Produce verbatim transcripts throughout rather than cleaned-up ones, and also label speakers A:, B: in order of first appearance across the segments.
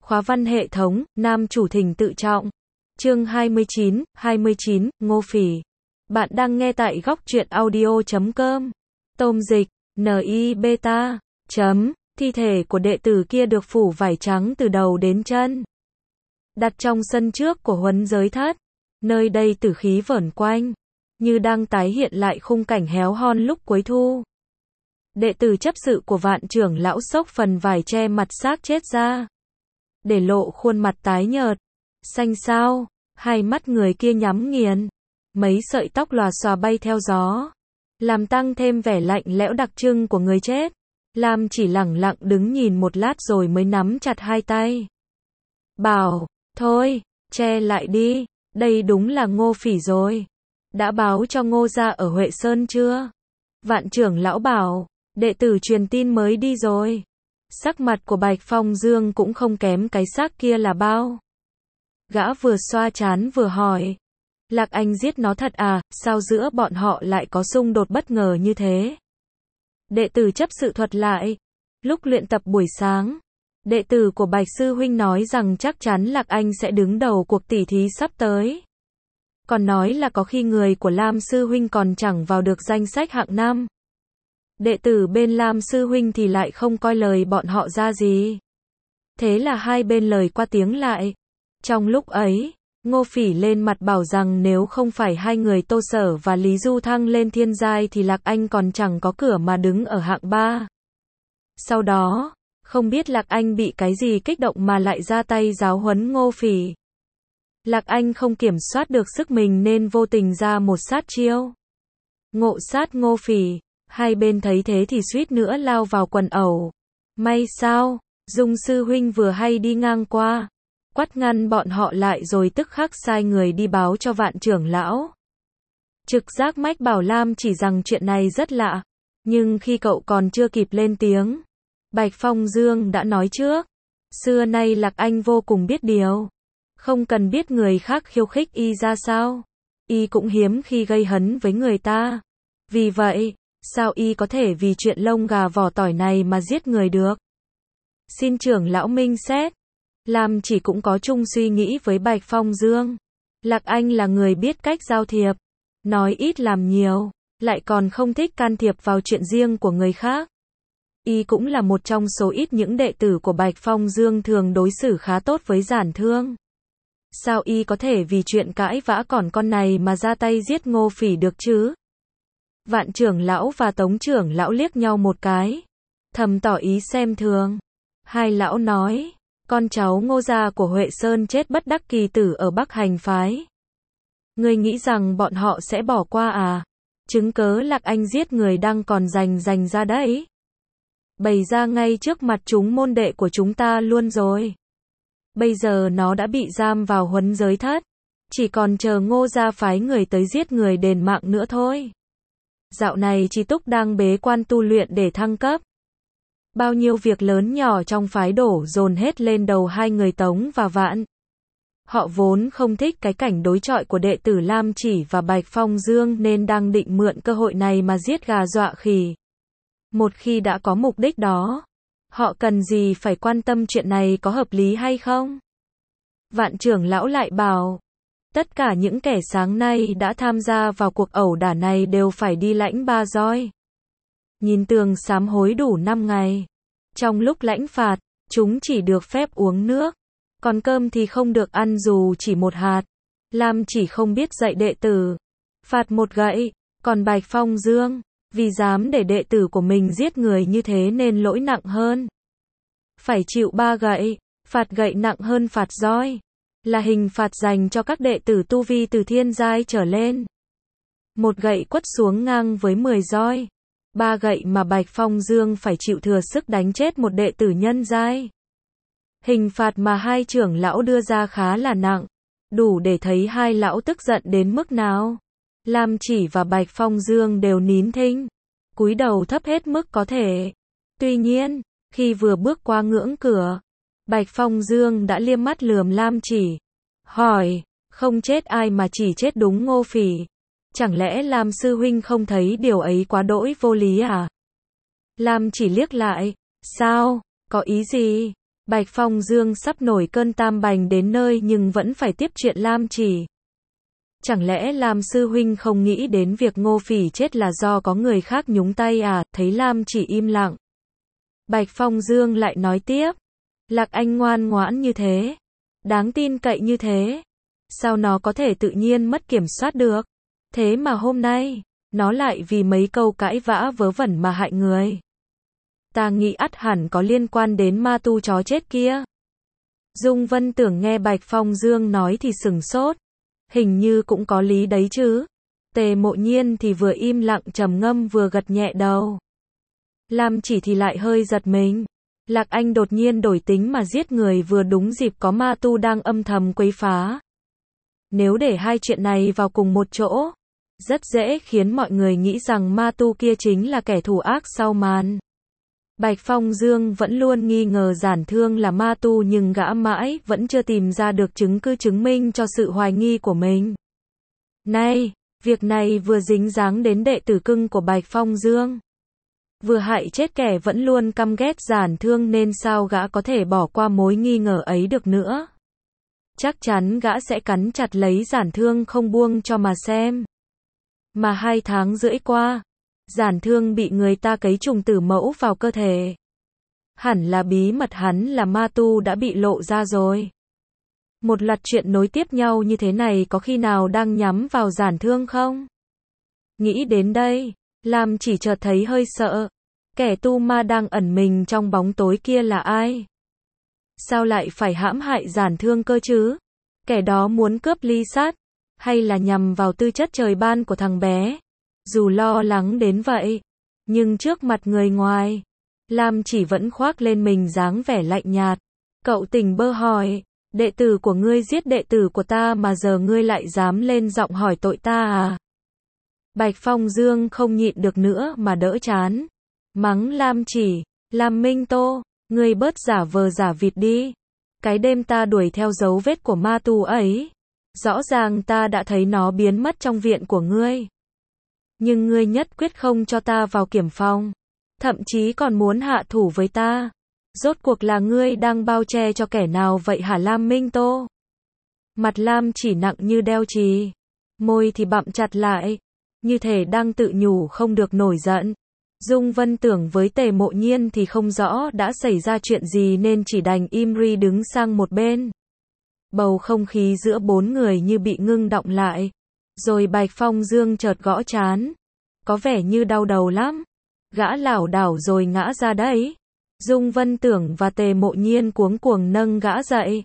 A: Khóa văn hệ thống, nam chủ thỉnh tự trọng. Chương hai mươi chín, hai mươi chín, Ngô Phỉ. Bạn đang nghe tại góc truyện audio chấm com. Tôm dịch, N I beta. Chấm, thi thể của đệ tử kia được phủ vải trắng từ đầu đến chân. Đặt trong sân trước của huấn giới thất. Nơi đây tử khí vẩn quanh, như đang tái hiện lại khung cảnh héo hon lúc cuối thu. Đệ tử chấp sự của Vạn trưởng lão xốc phần vải che mặt xác chết ra, để lộ khuôn mặt tái nhợt, xanh xao, hai mắt người kia nhắm nghiền, mấy sợi tóc lòa xòa bay theo gió, làm tăng thêm vẻ lạnh lẽo đặc trưng của người chết. Lam chỉ lẳng lặng đứng nhìn một lát rồi mới nắm chặt hai tay. Bảo, thôi, che lại đi, đây đúng là Ngô Phỉ rồi. Đã báo cho Ngô gia ở Huệ Sơn chưa? Vạn trưởng lão bảo, đệ tử truyền tin mới đi rồi. Sắc mặt của Bạch Phong Dương cũng không kém cái xác kia là bao. Gã vừa xoa trán vừa hỏi, Lạc Anh giết nó thật à, sao giữa bọn họ lại có xung đột bất ngờ như thế? Đệ tử chấp sự thuật lại, lúc luyện tập buổi sáng, đệ tử của Bạch Sư Huynh nói rằng chắc chắn Lạc Anh sẽ đứng đầu cuộc tỉ thí sắp tới. Còn nói là có khi người của Lam Sư Huynh còn chẳng vào được danh sách hạng năm. Đệ tử bên Lam Sư Huynh thì lại không coi lời bọn họ ra gì. Thế là hai bên lời qua tiếng lại. Trong lúc ấy, Ngô Phỉ lên mặt bảo rằng nếu không phải hai người Tô Sở và Lý Du Thăng lên thiên giai thì Lạc Anh còn chẳng có cửa mà đứng ở hạng ba. Sau đó, không biết Lạc Anh bị cái gì kích động mà lại ra tay giáo huấn Ngô Phỉ. Lạc Anh không kiểm soát được sức mình nên vô tình ra một sát chiêu. Ngộ sát Ngô Phỉ, hai bên thấy thế thì suýt nữa lao vào quần ẩu. May sao, Dung Sư Huynh vừa hay đi ngang qua, quát ngăn bọn họ lại rồi tức khắc sai người đi báo cho Vạn trưởng lão. Trực giác mách bảo Lam chỉ rằng chuyện này rất lạ, nhưng khi cậu còn chưa kịp lên tiếng, Bạch Phong Dương đã nói trước. Xưa nay Lạc Anh vô cùng biết điều, không cần biết người khác khiêu khích y ra sao, y cũng hiếm khi gây hấn với người ta. Vì vậy, sao y có thể vì chuyện lông gà vỏ tỏi này mà giết người được? Xin trưởng lão minh xét. Lam chỉ cũng có chung suy nghĩ với Bạch Phong Dương. Lạc Anh là người biết cách giao thiệp, nói ít làm nhiều, lại còn không thích can thiệp vào chuyện riêng của người khác. Y cũng là một trong số ít những đệ tử của Bạch Phong Dương thường đối xử khá tốt với Giản Thương. Sao y có thể vì chuyện cãi vã còn con này mà ra tay giết Ngô Phỉ được chứ? Vạn trưởng lão và Tống trưởng lão liếc nhau một cái, thầm tỏ ý xem thường. Hai lão nói, con cháu Ngô gia của Huệ Sơn chết bất đắc kỳ tử ở Bắc Hành phái. Ngươi nghĩ rằng bọn họ sẽ bỏ qua à? Chứng cớ Lạc Anh giết người đang còn rành rành ra đấy. Bày ra ngay trước mặt chúng môn đệ của chúng ta luôn rồi. Bây giờ nó đã bị giam vào huấn giới thất, chỉ còn chờ Ngô gia phái người tới giết người đền mạng nữa thôi. Dạo này Chi Túc đang bế quan tu luyện để thăng cấp. Bao nhiêu việc lớn nhỏ trong phái đổ dồn hết lên đầu hai người Tống và Vạn. Họ vốn không thích cái cảnh đối chọi của đệ tử Lam Chỉ và Bạch Phong Dương nên đang định mượn cơ hội này mà giết gà dọa khỉ. Một khi đã có mục đích đó, họ cần gì phải quan tâm chuyện này có hợp lý hay không? Vạn trưởng lão lại bảo, tất cả những kẻ sáng nay đã tham gia vào cuộc ẩu đả này đều phải đi lãnh ba roi. Nhìn tường sám hối đủ năm ngày. Trong lúc lãnh phạt, chúng chỉ được phép uống nước, còn cơm thì không được ăn dù chỉ một hạt. Lam chỉ không biết dạy đệ tử, phạt một gậy, còn Bạch Phong Dương, vì dám để đệ tử của mình giết người như thế nên lỗi nặng hơn. Phải chịu ba gậy, phạt gậy nặng hơn phạt roi, là hình phạt dành cho các đệ tử tu vi từ thiên giai trở lên. Một gậy quất xuống ngang với mười roi. Ba gậy mà Bạch Phong Dương phải chịu thừa sức đánh chết một đệ tử nhân giai. Hình phạt mà hai trưởng lão đưa ra khá là nặng, đủ để thấy hai lão tức giận đến mức nào. Lam Chỉ và Bạch Phong Dương đều nín thinh, cúi đầu thấp hết mức có thể. Tuy nhiên, khi vừa bước qua ngưỡng cửa, Bạch Phong Dương đã liếc mắt lườm Lam Chỉ, hỏi, không chết ai mà chỉ chết đúng Ngô Phỉ. Chẳng lẽ Lam Sư Huynh không thấy điều ấy quá đỗi vô lý à? Lam Chỉ liếc lại, sao, có ý gì? Bạch Phong Dương sắp nổi cơn tam bành đến nơi nhưng vẫn phải tiếp chuyện Lam Chỉ. Chẳng lẽ Lam sư huynh không nghĩ đến việc Ngô Phỉ chết là do có người khác nhúng tay à? Thấy Lam Chỉ im lặng, Bạch Phong Dương lại nói tiếp. Lạc Anh ngoan ngoãn như thế, đáng tin cậy như thế, sao nó có thể tự nhiên mất kiểm soát được? Thế mà hôm nay, nó lại vì mấy câu cãi vã vớ vẩn mà hại người. Ta nghĩ ắt hẳn có liên quan đến ma tu chó chết kia. Dung Vân Tưởng nghe Bạch Phong Dương nói thì sửng sốt. Hình như cũng có lý đấy chứ. Tề Mộ Nhiên thì vừa im lặng trầm ngâm vừa gật nhẹ đầu. Lam Chỉ thì lại hơi giật mình. Lạc Anh đột nhiên đổi tính mà giết người vừa đúng dịp có ma tu đang âm thầm quấy phá. Nếu để hai chuyện này vào cùng một chỗ, rất dễ khiến mọi người nghĩ rằng ma tu kia chính là kẻ thù ác sau màn. Bạch Phong Dương vẫn luôn nghi ngờ Giản Thương là ma tu nhưng gã mãi vẫn chưa tìm ra được chứng cứ chứng minh cho sự hoài nghi của mình. Này, việc này vừa dính dáng đến đệ tử cưng của Bạch Phong Dương, vừa hại chết kẻ vẫn luôn căm ghét Giản Thương nên sao gã có thể bỏ qua mối nghi ngờ ấy được nữa. Chắc chắn gã sẽ cắn chặt lấy Giản Thương không buông cho mà xem. Mà hai tháng rưỡi qua, Giản Thương bị người ta cấy trùng tử mẫu vào cơ thể. Hẳn là bí mật hắn là ma tu đã bị lộ ra rồi. Một loạt chuyện nối tiếp nhau như thế này có khi nào đang nhắm vào Giản Thương không? Nghĩ đến đây, Lam Chỉ chợt thấy hơi sợ. Kẻ tu ma đang ẩn mình trong bóng tối kia là ai? Sao lại phải hãm hại Giản Thương cơ chứ? Kẻ đó muốn cướp ly sát, hay là nhằm vào tư chất trời ban của thằng bé? Dù lo lắng đến vậy, nhưng trước mặt người ngoài, Lam Chỉ vẫn khoác lên mình dáng vẻ lạnh nhạt. Cậu tỉnh bơ hỏi, đệ tử của ngươi giết đệ tử của ta mà giờ ngươi lại dám lên giọng hỏi tội ta à? Bạch Phong Dương không nhịn được nữa mà đỡ chán. Mắng Lam Chỉ, Lam Minh Tô, ngươi bớt giả vờ giả vịt đi. Cái đêm ta đuổi theo dấu vết của ma tu ấy, rõ ràng ta đã thấy nó biến mất trong viện của ngươi. Nhưng ngươi nhất quyết không cho ta vào kiểm phòng, thậm chí còn muốn hạ thủ với ta. Rốt cuộc là ngươi đang bao che cho kẻ nào vậy hả Lam Minh Tô? Mặt Lam Chỉ nặng như đeo chì, môi thì bặm chặt lại, như thể đang tự nhủ không được nổi giận. Dung Vân Tưởng với Tề Mộ Nhiên thì không rõ đã xảy ra chuyện gì nên chỉ đành im ri đứng sang một bên. Bầu không khí giữa bốn người như bị ngưng đọng lại. Rồi Bạch Phong Dương chợt gõ trán. Có vẻ như đau đầu lắm. Gã lảo đảo rồi ngã ra đấy. Dung Vân Tưởng và Tề Mộ Nhiên cuống cuồng nâng gã dậy.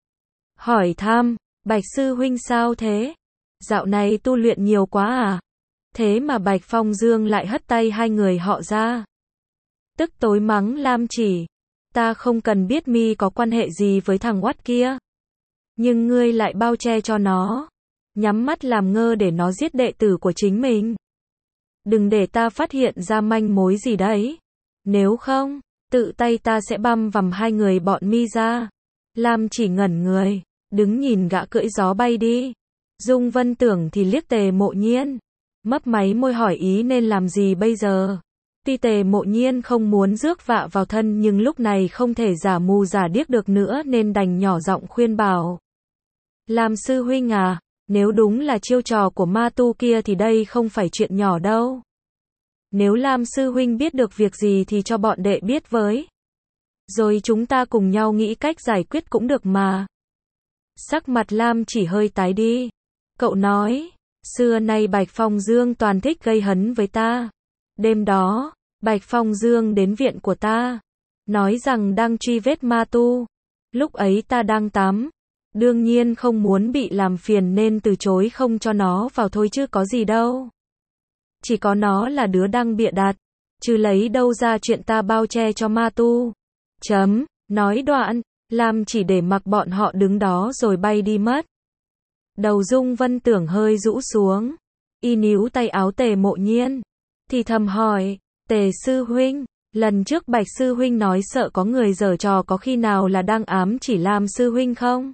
A: Hỏi thăm, Bạch Sư Huynh sao thế? Dạo này tu luyện nhiều quá à? Thế mà Bạch Phong Dương lại hất tay hai người họ ra. Tức tối mắng Lam Chỉ. Ta không cần biết mi có quan hệ gì với thằng oắt kia. Nhưng ngươi lại bao che cho nó. Nhắm mắt làm ngơ để nó giết đệ tử của chính mình. Đừng để ta phát hiện ra manh mối gì đấy. Nếu không, tự tay ta sẽ băm vằm hai người bọn mi ra. Lam Chỉ ngẩn người, đứng nhìn gã cưỡi gió bay đi. Dung Vân Tưởng thì liếc Tề Mộ Nhiên, mấp máy môi hỏi ý nên làm gì bây giờ. Tuy Tề Mộ Nhiên không muốn rước vạ vào thân nhưng lúc này không thể giả mù giả điếc được nữa nên đành nhỏ giọng khuyên bảo. Lam sư huynh à, nếu đúng là chiêu trò của ma tu kia thì đây không phải chuyện nhỏ đâu. Nếu Lam sư huynh biết được việc gì thì cho bọn đệ biết với. Rồi chúng ta cùng nhau nghĩ cách giải quyết cũng được mà. Sắc mặt Lam Chỉ hơi tái đi. Cậu nói, xưa nay Bạch Phong Dương toàn thích gây hấn với ta. Đêm đó, Bạch Phong Dương đến viện của ta, nói rằng đang truy vết ma tu. Lúc ấy ta đang tắm, đương nhiên không muốn bị làm phiền nên từ chối không cho nó vào thôi chứ có gì đâu. Chỉ có nó là đứa đang bịa đặt, chứ lấy đâu ra chuyện ta bao che cho ma tu. Chấm, nói đoạn, Lam Chỉ để mặc bọn họ đứng đó rồi bay đi mất. Đầu Dung Vân Tưởng hơi rũ xuống, y níu tay áo Tề Mộ Nhiên, thì thầm hỏi, Tề sư huynh, lần trước Bạch sư huynh nói sợ có người giở trò có khi nào là đang ám chỉ Lam sư huynh không?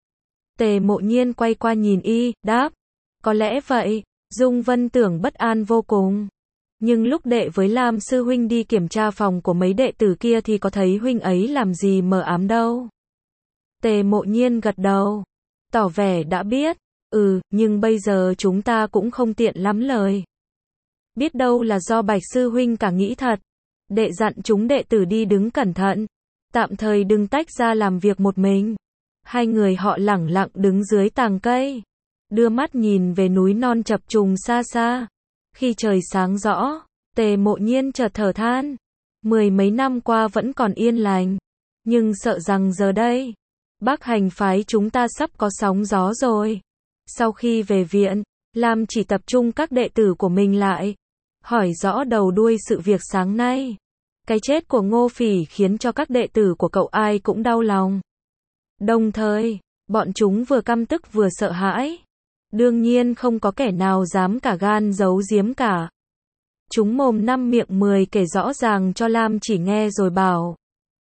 A: Tề Mộ Nhiên quay qua nhìn y, đáp, có lẽ vậy. Dung Vân Tưởng bất an vô cùng, Nhưng lúc đệ với Lam sư huynh đi kiểm tra phòng của mấy đệ tử kia thì có thấy huynh ấy làm gì mờ ám đâu. Tề Mộ Nhiên gật đầu, tỏ vẻ đã biết. Ừ, nhưng bây giờ chúng ta cũng không tiện lắm lời. Biết đâu là do Bạch sư huynh cả nghĩ thật. Đệ dặn chúng đệ tử đi đứng cẩn thận, tạm thời đừng tách ra làm việc một mình. Hai người họ lẳng lặng đứng dưới tàng cây, đưa mắt nhìn về núi non chập trùng xa xa. Khi trời sáng rõ, Tề Mộ Nhiên chợt thở than. Mười mấy năm qua vẫn còn yên lành, nhưng sợ rằng giờ đây, Bắc Hành phái chúng ta sắp có sóng gió rồi. Sau khi về viện, Lam chỉ tập trung các đệ tử của mình lại, hỏi rõ đầu đuôi sự việc sáng nay. Cái chết của Ngô Phỉ khiến cho các đệ tử của cậu ai cũng đau lòng. Đồng thời, bọn chúng vừa căm tức vừa sợ hãi. Đương nhiên không có kẻ nào dám cả gan giấu giếm cả. Chúng mồm năm miệng mười kể rõ ràng cho Lam chỉ nghe rồi bảo.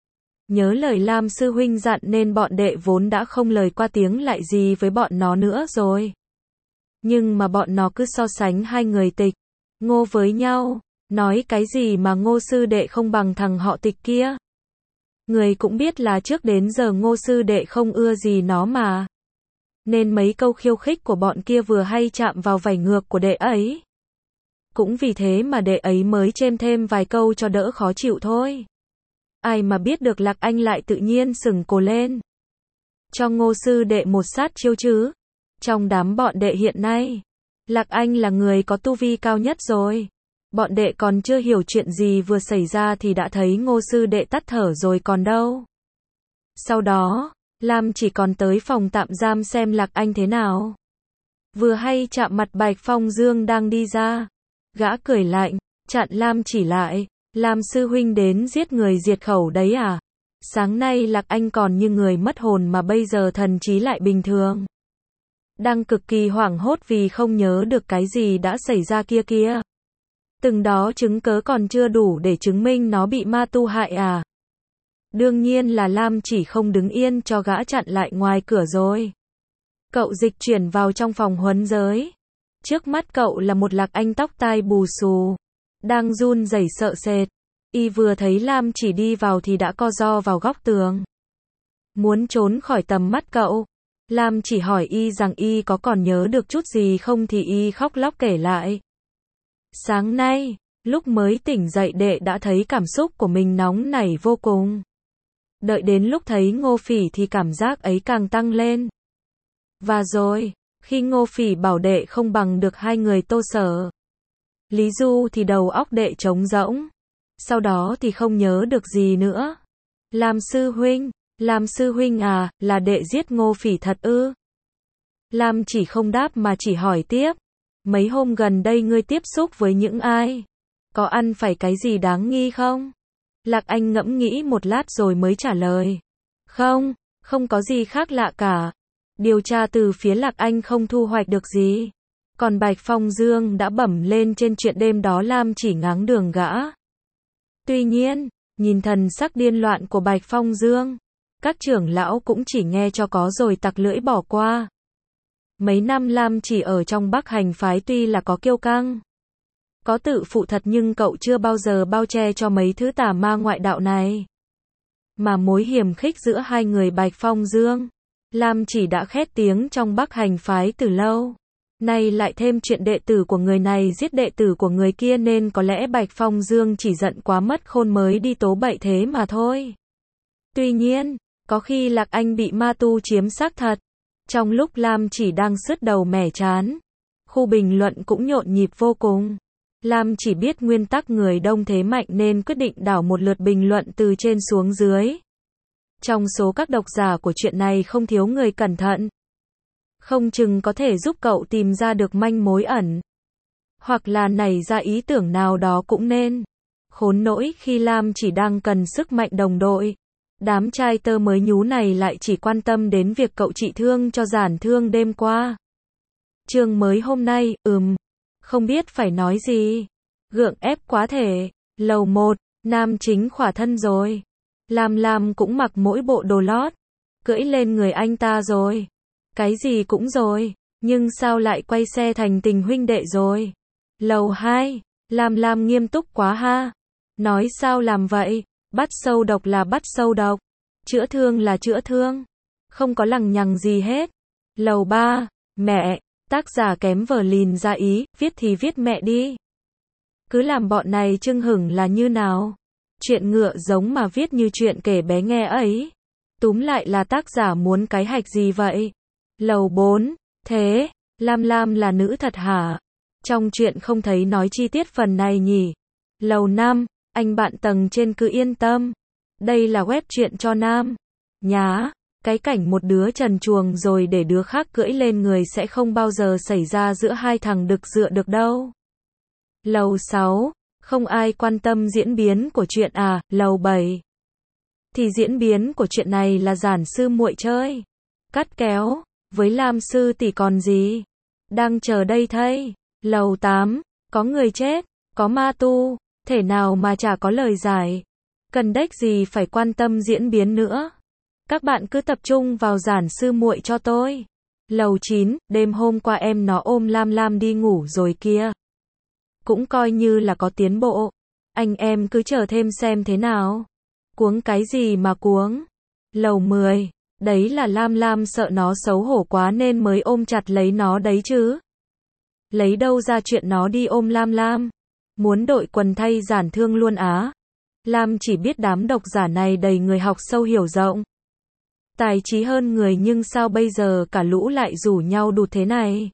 A: Nhớ lời Lam sư huynh dặn nên bọn đệ vốn đã không lời qua tiếng lại gì với bọn nó nữa rồi. Nhưng mà bọn nó cứ so sánh hai người Tịch, Ngô với nhau, nói cái gì mà Ngô sư đệ không bằng thằng họ Tịch kia. Người cũng biết là trước đến giờ Ngô sư đệ không ưa gì nó mà. Nên mấy câu khiêu khích của bọn kia vừa hay chạm vào vảy ngược của đệ ấy. Cũng vì thế mà đệ ấy mới chêm thêm vài câu cho đỡ khó chịu thôi. Ai mà biết được Lạc Anh lại tự nhiên sừng cổ lên. Cho Ngô sư đệ một sát chiêu chứ. Trong đám bọn đệ hiện nay, Lạc Anh là người có tu vi cao nhất rồi. Bọn đệ còn chưa hiểu chuyện gì vừa xảy ra thì đã thấy Ngô sư đệ tắt thở rồi còn đâu. Sau đó, Lam chỉ còn tới phòng tạm giam xem Lạc Anh thế nào. Vừa hay chạm mặt Bạch Phong Dương đang đi ra. Gã cười lạnh, chặn Lam chỉ lại. Lam sư huynh đến giết người diệt khẩu đấy à? Sáng nay Lạc Anh còn như người mất hồn mà bây giờ thần trí lại bình thường. Đang cực kỳ hoảng hốt vì không nhớ được cái gì đã xảy ra kia kia. Từng đó chứng cớ còn chưa đủ để chứng minh nó bị ma tu hại à? Đương nhiên là Lam chỉ không đứng yên cho gã chặn lại ngoài cửa rồi. Cậu dịch chuyển vào trong phòng huấn giới. Trước mắt cậu là một Lạc Anh tóc tai bù xù, đang run rẩy sợ sệt. Y vừa thấy Lam chỉ đi vào thì đã co ro vào góc tường, muốn trốn khỏi tầm mắt cậu. Lam chỉ hỏi Y rằng Y có còn nhớ được chút gì không thì Y khóc lóc kể lại. Sáng nay, lúc mới tỉnh dậy đệ đã thấy cảm xúc của mình nóng nảy vô cùng. Đợi đến lúc thấy Ngô Phỉ thì cảm giác ấy càng tăng lên. Và rồi, khi Ngô Phỉ bảo đệ không bằng được hai người Tô Sở, Lý Du thì đầu óc đệ trống rỗng. Sau đó thì không nhớ được gì nữa. Lam sư huynh, Lam sư huynh à, là đệ giết Ngô Phỉ thật ư? Lam chỉ không đáp mà chỉ hỏi tiếp. Mấy hôm gần đây ngươi tiếp xúc với những ai? Có ăn phải cái gì đáng nghi không? Lạc Anh ngẫm nghĩ một lát rồi mới trả lời. Không, không có gì khác lạ cả. Điều tra từ phía Lạc Anh không thu hoạch được gì. Còn Bạch Phong Dương đã bẩm lên trên chuyện đêm đó Lam chỉ ngáng đường gã. Tuy nhiên, nhìn thần sắc điên loạn của Bạch Phong Dương, các trưởng lão cũng chỉ nghe cho có rồi tặc lưỡi bỏ qua. Mấy năm Lam chỉ ở trong Bắc Hành phái tuy là có kiêu căng, có tự phụ thật nhưng cậu chưa bao giờ bao che cho mấy thứ tà ma ngoại đạo này. Mà mối hiềm khích giữa hai người Bạch Phong Dương, Lam chỉ đã khét tiếng trong Bắc Hành phái từ lâu. Nay lại thêm chuyện đệ tử của người này giết đệ tử của người kia nên có lẽ Bạch Phong Dương chỉ giận quá mất khôn mới đi tố bậy thế mà thôi. Tuy nhiên, có khi Lạc Anh bị ma tu chiếm xác thật. Trong lúc Lam chỉ đang sứt đầu mẻ chán, khu bình luận cũng nhộn nhịp vô cùng. Lam chỉ biết nguyên tắc người đông thế mạnh nên quyết định đảo một lượt bình luận từ trên xuống dưới. Trong số các độc giả của chuyện này không thiếu người cẩn thận. Không chừng có thể giúp cậu tìm ra được manh mối ẩn. Hoặc là nảy ra ý tưởng nào đó cũng nên. Khốn nỗi khi Lam chỉ đang cần sức mạnh đồng đội. Đám trai tơ mới nhú này lại chỉ quan tâm đến việc cậu trị thương cho giản thương đêm qua. Chương mới hôm nay, ừm, không biết phải nói gì. Gượng ép quá thể. Lầu một, nam chính khỏa thân rồi. Lam Lam cũng mặc mỗi bộ đồ lót. Cưỡi lên người anh ta rồi. Cái gì cũng rồi. Nhưng sao lại quay xe thành tình huynh đệ rồi. Lầu hai, Lam Lam nghiêm túc quá ha. Nói sao làm vậy? Bắt sâu độc là bắt sâu độc. Chữa thương là chữa thương. Không có lằng nhằng gì hết. Lầu ba, mẹ, tác giả kém vở lìn ra ý, viết thì viết mẹ đi. Cứ làm bọn này chưng hửng là như nào? Chuyện ngựa giống mà viết như chuyện kể bé nghe ấy. Túm lại là tác giả muốn cái hạch gì vậy? Lầu bốn, thế, Lam Lam là nữ thật hả? Trong chuyện không thấy nói chi tiết phần này nhỉ? Lầu năm, anh bạn tầng trên cứ yên tâm. Đây là web chuyện cho nam. Nhá, cái cảnh một đứa trần truồng rồi để đứa khác cưỡi lên người sẽ không bao giờ xảy ra giữa hai thằng đực dựa được đâu. Lầu sáu, không ai quan tâm diễn biến của chuyện à? Lầu bảy, thì diễn biến của chuyện này là giản sư muội chơi. Cắt kéo, với Lam sư tỷ còn gì? Đang chờ đây thay. Lầu tám, có người chết, có ma tu, thể nào mà chả có lời giải. Cần đếch gì phải quan tâm diễn biến nữa. Các bạn cứ tập trung vào giản sư muội cho tôi. Lầu chín, đêm hôm qua em nó ôm Lam Lam đi ngủ rồi kia. Cũng coi như là có tiến bộ. Anh em cứ chờ thêm xem thế nào. Cuống cái gì mà cuống. Lầu mười, đấy là Lam Lam sợ nó xấu hổ quá nên mới ôm chặt lấy nó đấy chứ. Lấy đâu ra chuyện nó đi ôm Lam Lam. Muốn đội quần thay giản thương luôn á. Lam chỉ biết đám độc giả này đầy người học sâu hiểu rộng. Tài trí hơn người nhưng sao bây giờ cả lũ lại rủ nhau đụt thế này.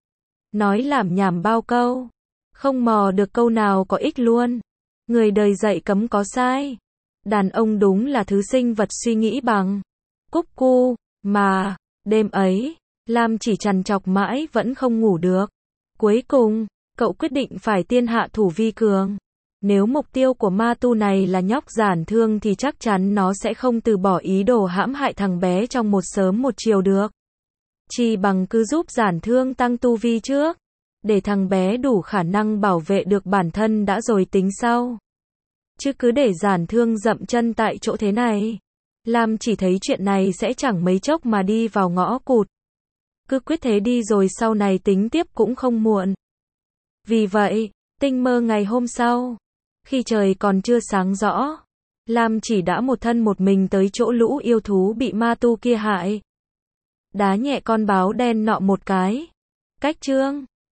A: Nói lảm nhảm bao câu. Không mò được câu nào có ích luôn. Người đời dạy cấm có sai. Đàn ông đúng là thứ sinh vật suy nghĩ bằng cúc cu, mà, đêm ấy, Lam chỉ trằn trọc mãi vẫn không ngủ được. Cuối cùng, cậu quyết định phải tiên hạ thủ vi cường. Nếu mục tiêu của ma tu này là nhóc giản thương thì chắc chắn nó sẽ không từ bỏ ý đồ hãm hại thằng bé trong một sớm một chiều được. Chỉ bằng cứ giúp giản thương tăng tu vi trước, để thằng bé đủ khả năng bảo vệ được bản thân đã rồi tính sau. Chứ cứ để giản thương dậm chân tại chỗ thế này, Lam chỉ thấy chuyện này sẽ chẳng mấy chốc mà đi vào ngõ cụt. Cứ quyết thế đi rồi sau này tính tiếp cũng không muộn. Vì vậy, tinh mơ ngày hôm sau, khi trời còn chưa sáng rõ, Lam chỉ đã một thân một mình tới chỗ lũ yêu thú bị ma tu kia hại. Đá nhẹ con báo đen nọ một cái. Cách chương